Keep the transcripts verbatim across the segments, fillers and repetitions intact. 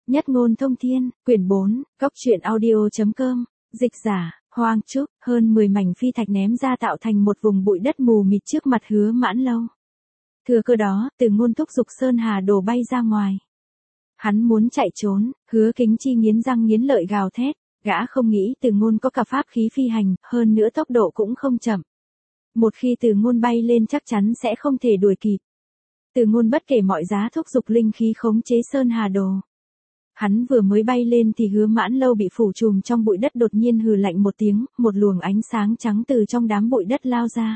Nhất ngôn thông thiên, quyển bốn, góc truyện audio.com, dịch giả, Hoang Trúc, hơn mười mảnh phi thạch ném ra tạo thành một vùng bụi đất mù mịt trước mặt Hứa Mãn Lâu. Thừa cơ đó, Từ Ngôn thúc giục Sơn Hà Đồ bay ra ngoài. Hắn muốn chạy trốn, Hứa Kính Chi nghiến răng nghiến lợi gào thét, gã không nghĩ Từ Ngôn có cả pháp khí phi hành, hơn nữa tốc độ cũng không chậm. Một khi Từ Ngôn bay lên chắc chắn sẽ không thể đuổi kịp. Từ Ngôn bất kể mọi giá thúc giục linh khí khống chế Sơn Hà Đồ. Hắn vừa mới bay lên thì Hứa Mãn Lâu bị phủ trùm trong bụi đất đột nhiên hừ lạnh một tiếng, một luồng ánh sáng trắng từ trong đám bụi đất lao ra.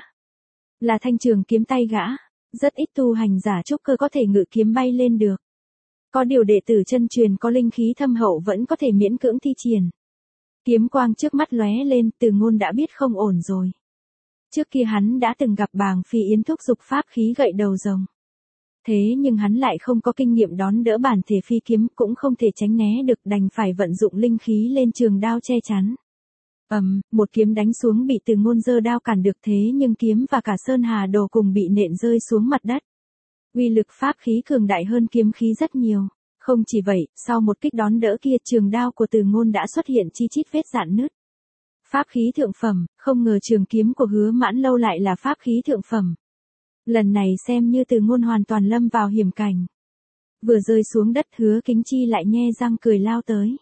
Là thanh trường kiếm tay gã, rất ít tu hành giả trúc cơ có thể ngự kiếm bay lên được. Có điều đệ tử chân truyền có linh khí thâm hậu vẫn có thể miễn cưỡng thi triển. Kiếm quang trước mắt lóe lên, Từ Ngôn đã biết không ổn rồi. Trước kia hắn đã từng gặp Bàng Phi Yến thúc giục pháp khí gậy đầu rồng. Thế nhưng hắn lại không có kinh nghiệm đón đỡ bản thể phi kiếm, cũng không thể tránh né được, đành phải vận dụng linh khí lên trường đao che chắn. Ầm, um, một kiếm đánh xuống bị Từ Ngôn giơ đao cản được, thế nhưng kiếm và cả Sơn Hà Đồ cùng bị nện rơi xuống mặt đất. Uy lực pháp khí cường đại hơn kiếm khí rất nhiều. Không chỉ vậy, sau một kích đón đỡ kia, trường đao của Từ Ngôn đã xuất hiện chi chít vết rạn nứt. Pháp khí thượng phẩm, không ngờ trường kiếm của Hứa Mãn Lâu lại là pháp khí thượng phẩm. Lần này xem như Từ Ngôn hoàn toàn lâm vào hiểm cảnh. Vừa rơi xuống đất, Hứa Kính Chi lại nhe răng cười lao tới.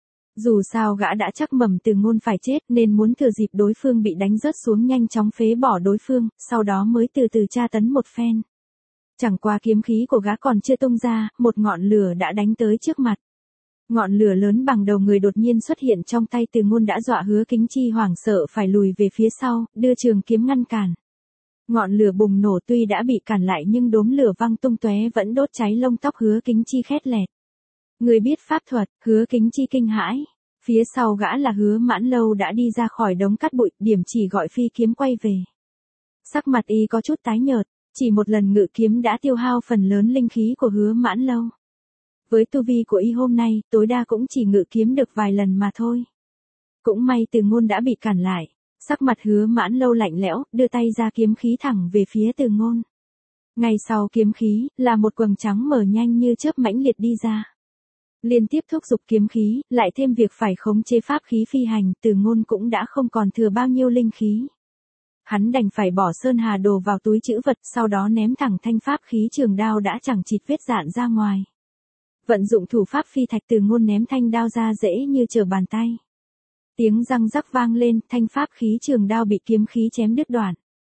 Dù sao gã đã chắc mẩm Từ Ngôn phải chết nên muốn thừa dịp đối phương bị đánh rớt xuống nhanh chóng phế bỏ đối phương, sau đó mới từ từ tra tấn một phen. Chẳng qua kiếm khí của gã còn chưa tung ra, một ngọn lửa đã đánh tới trước mặt. Ngọn lửa lớn bằng đầu người đột nhiên xuất hiện trong tay Từ Ngôn đã dọa Hứa Kính Chi hoảng sợ phải lùi về phía sau, đưa trường kiếm ngăn cản. Ngọn lửa bùng nổ, tuy đã bị cản lại nhưng đốm lửa văng tung tóe vẫn đốt cháy lông tóc Hứa Kính Chi khét lẹt. Người biết pháp thuật, Hứa Kính Chi kinh hãi. Phía sau gã là Hứa Mãn Lâu đã đi ra khỏi đống cát bụi, điểm chỉ gọi phi kiếm quay về. Sắc mặt y có chút tái nhợt, chỉ một lần ngự kiếm đã tiêu hao phần lớn linh khí của Hứa Mãn Lâu. Với tu vi của y hôm nay, tối đa cũng chỉ ngự kiếm được vài lần mà thôi. Cũng may Từ Ngôn đã bị cản lại. Sắc mặt Hứa Mãn Lâu lạnh lẽo, đưa tay ra kiếm khí thẳng về phía Từ Ngôn. Ngay sau kiếm khí, là một quầng trắng mở nhanh như chớp mãnh liệt đi ra. Liên tiếp thúc giục kiếm khí, lại thêm việc phải khống chế pháp khí phi hành, Từ Ngôn cũng đã không còn thừa bao nhiêu linh khí. Hắn đành phải bỏ Sơn Hà Đồ vào túi trữ vật, sau đó ném thẳng thanh pháp khí trường đao đã chẳng chịt vết rạn ra ngoài. Vận dụng thủ pháp phi thạch, Từ Ngôn ném thanh đao ra dễ như trở bàn tay. Tiếng răng rắc vang lên, thanh pháp khí trường đao bị kiếm khí chém đứt đoạn.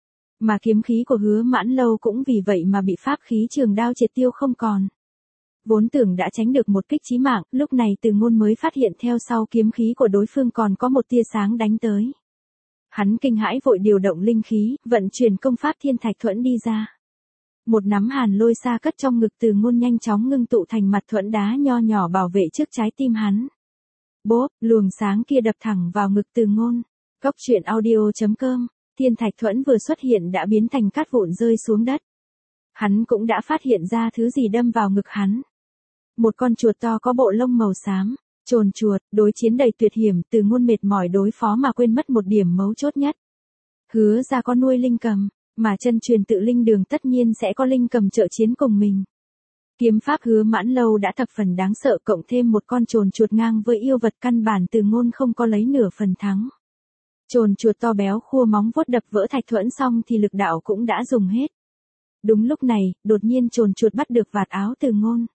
Mà kiếm khí của Hứa Mãn Lâu cũng vì vậy mà bị pháp khí trường đao triệt tiêu không còn. Vốn tưởng đã tránh được một kích chí mạng, lúc này Từ Ngôn mới phát hiện theo sau kiếm khí của đối phương còn có một tia sáng đánh tới. Hắn kinh hãi vội điều động linh khí, vận chuyển công pháp Thiên Thạch Thuẫn đi ra. Một nắm hàn lôi xa cất trong ngực Từ Ngôn nhanh chóng ngưng tụ thành mặt thuẫn đá nho nhỏ bảo vệ trước trái tim hắn. Bốp, luồng sáng kia đập thẳng vào ngực Từ Ngôn. Góc truyện audio.com, Thiên Thạch Thuẫn vừa xuất hiện đã biến thành cát vụn rơi xuống đất. Hắn cũng đã phát hiện ra thứ gì đâm vào ngực hắn. Một con chuột to có bộ lông màu xám. Trồn chuột, đối chiến đầy tuyệt hiểm, Từ Ngôn mệt mỏi đối phó mà quên mất một điểm mấu chốt nhất. Hứa ra có nuôi linh cầm, mà chân truyền Tự Linh Đường tất nhiên sẽ có linh cầm trợ chiến cùng mình. Kiếm pháp Hứa Mãn Lâu đã thập phần đáng sợ, cộng thêm một con trồn chuột ngang với yêu vật, căn bản Từ Ngôn không có lấy nửa phần thắng. Trồn chuột to béo khua móng vuốt đập vỡ thạch thuẫn xong thì lực đạo cũng đã dùng hết. Đúng lúc này, đột nhiên trồn chuột bắt được vạt áo Từ Ngôn.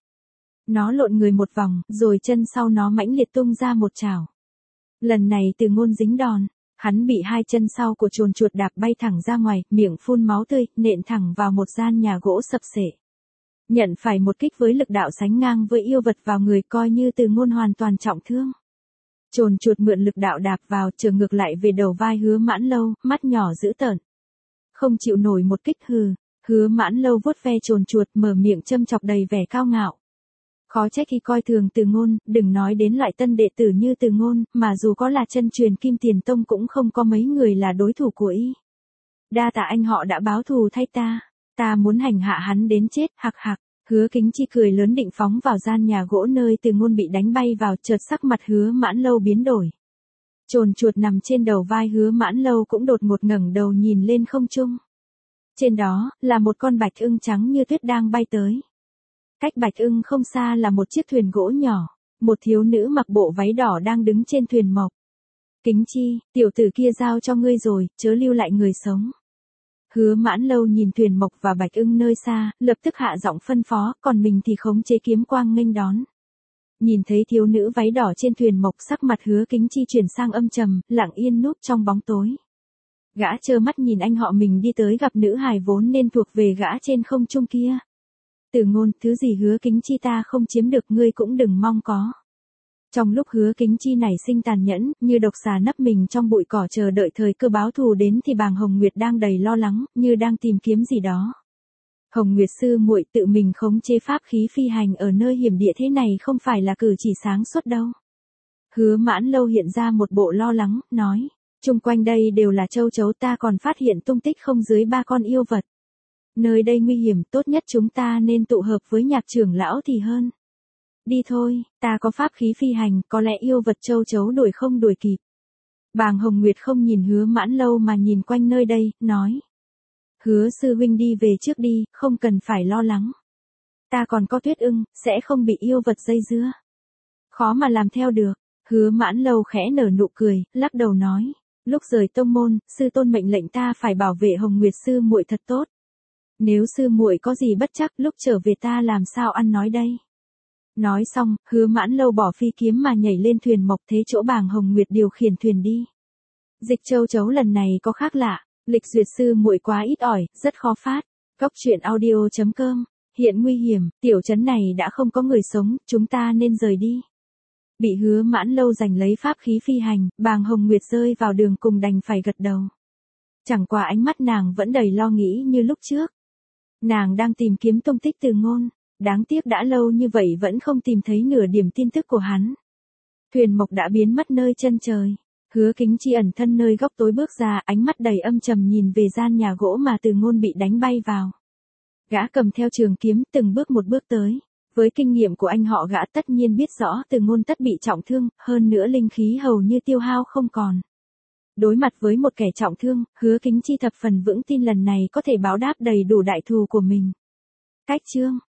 Nó lộn người một vòng, rồi chân sau nó mãnh liệt tung ra một chảo. Lần này Từ Ngôn dính đòn, hắn bị hai chân sau của trồn chuột đạp bay thẳng ra ngoài, miệng phun máu tươi, nện thẳng vào một gian nhà gỗ sập xệ. Nhận phải một kích với lực đạo sánh ngang với yêu vật vào người, coi như Từ Ngôn hoàn toàn trọng thương. Trồn chuột mượn lực đạo đạp vào, trở ngược lại về đầu vai Hứa Mãn Lâu, mắt nhỏ dữ tợn. Không chịu nổi một kích hừ, Hứa Mãn Lâu vuốt ve trồn chuột, mở miệng châm chọc đầy vẻ cao ngạo. Khó trách khi coi thường Từ Ngôn, đừng nói đến loại tân đệ tử như Từ Ngôn, mà dù có là chân truyền Kim Tiền Tông cũng không có mấy người là đối thủ của y. Đa tạ anh họ đã báo thù thay ta, ta muốn hành hạ hắn đến chết, hạc hạc. Hứa Kính Chi cười lớn định phóng vào gian nhà gỗ nơi Từ Ngôn bị đánh bay vào, chợt sắc mặt Hứa Mãn Lâu biến đổi. Trồn chuột nằm trên đầu vai Hứa Mãn Lâu cũng đột ngột ngẩng đầu nhìn lên không trung. Trên đó, là một con bạch ưng trắng như tuyết đang bay tới. Cách bạch ưng không xa là một chiếc thuyền gỗ nhỏ. một thiếu nữ mặc bộ váy đỏ đang đứng trên thuyền mộc. Kính Chi, tiểu tử kia giao cho ngươi rồi, chớ lưu lại người sống. Hứa Mãn Lâu nhìn thuyền mộc và Bạch Ưng nơi xa, lập tức hạ giọng phân phó, còn mình thì khống chế kiếm quang nghênh đón. Nhìn thấy thiếu nữ váy đỏ trên thuyền mộc, sắc mặt Hứa Kính Chi chuyển sang âm trầm, lặng yên núp trong bóng tối. Gã trơ mắt nhìn anh họ mình đi tới gặp nữ hài vốn nên thuộc về gã trên không trung kia. Từ Ngôn, thứ gì Hứa Kính Chi ta không chiếm được ngươi cũng đừng mong có. Trong lúc Hứa Kính Chi nảy sinh tàn nhẫn, như độc xà nấp mình trong bụi cỏ chờ đợi thời cơ báo thù đến thì Bàng Hồng Nguyệt đang đầy lo lắng, như đang tìm kiếm gì đó. Hồng Nguyệt sư muội tự mình khống chế pháp khí phi hành ở nơi hiểm địa thế này không phải là cử chỉ sáng suốt đâu. Hứa Mãn Lâu hiện ra một bộ lo lắng, nói, chung quanh đây đều là châu chấu, ta còn phát hiện tung tích không dưới ba con yêu vật. Nơi đây nguy hiểm, tốt nhất chúng ta nên tụ hợp với Nhạc trưởng lão thì hơn. Đi thôi, ta có pháp khí phi hành, có lẽ yêu vật châu chấu đuổi không đuổi kịp. Bàng Hồng Nguyệt không nhìn Hứa Mãn Lâu mà nhìn quanh nơi đây, nói. Hứa sư huynh đi về trước đi, không cần phải lo lắng. Ta còn có Tuyết Ưng, sẽ không bị yêu vật dây dưa. Khó mà làm theo được. Hứa Mãn Lâu khẽ nở nụ cười, lắc đầu nói. Lúc rời tông môn, sư tôn mệnh lệnh ta phải bảo vệ Hồng Nguyệt sư muội thật tốt. Nếu sư muội có gì bất trắc, lúc trở về ta làm sao ăn nói đây. Nói xong, Hứa Mãn Lâu bỏ phi kiếm mà nhảy lên thuyền mộc, thế chỗ Bàng Hồng Nguyệt điều khiển thuyền đi. Dịch châu chấu lần này có khác lạ, lịch duyệt sư muội quá ít ỏi, rất khó phát. Cốc truyện audio chấm com, hiện nguy hiểm, tiểu trấn này đã không có người sống, chúng ta nên rời đi. Bị Hứa Mãn Lâu giành lấy pháp khí phi hành, Bàng Hồng Nguyệt rơi vào đường cùng đành phải gật đầu. Chẳng qua ánh mắt nàng vẫn đầy lo nghĩ như lúc trước. Nàng đang tìm kiếm tung tích Từ Ngôn. Đáng tiếc đã lâu như vậy vẫn không tìm thấy nửa điểm tin tức của hắn. Thuyền mộc đã biến mất nơi chân trời. Hứa Kính Chi ẩn thân nơi góc tối bước ra, ánh mắt đầy âm trầm nhìn về gian nhà gỗ mà Từ Ngôn bị đánh bay vào. Gã cầm theo trường kiếm, từng bước một bước tới. Với kinh nghiệm của anh họ, gã tất nhiên biết rõ Từ Ngôn tất bị trọng thương, hơn nữa linh khí hầu như tiêu hao không còn. Đối mặt với một kẻ trọng thương, Hứa Kính Chi thập phần vững tin lần này có thể báo đáp đầy đủ đại thù của mình. Cách chương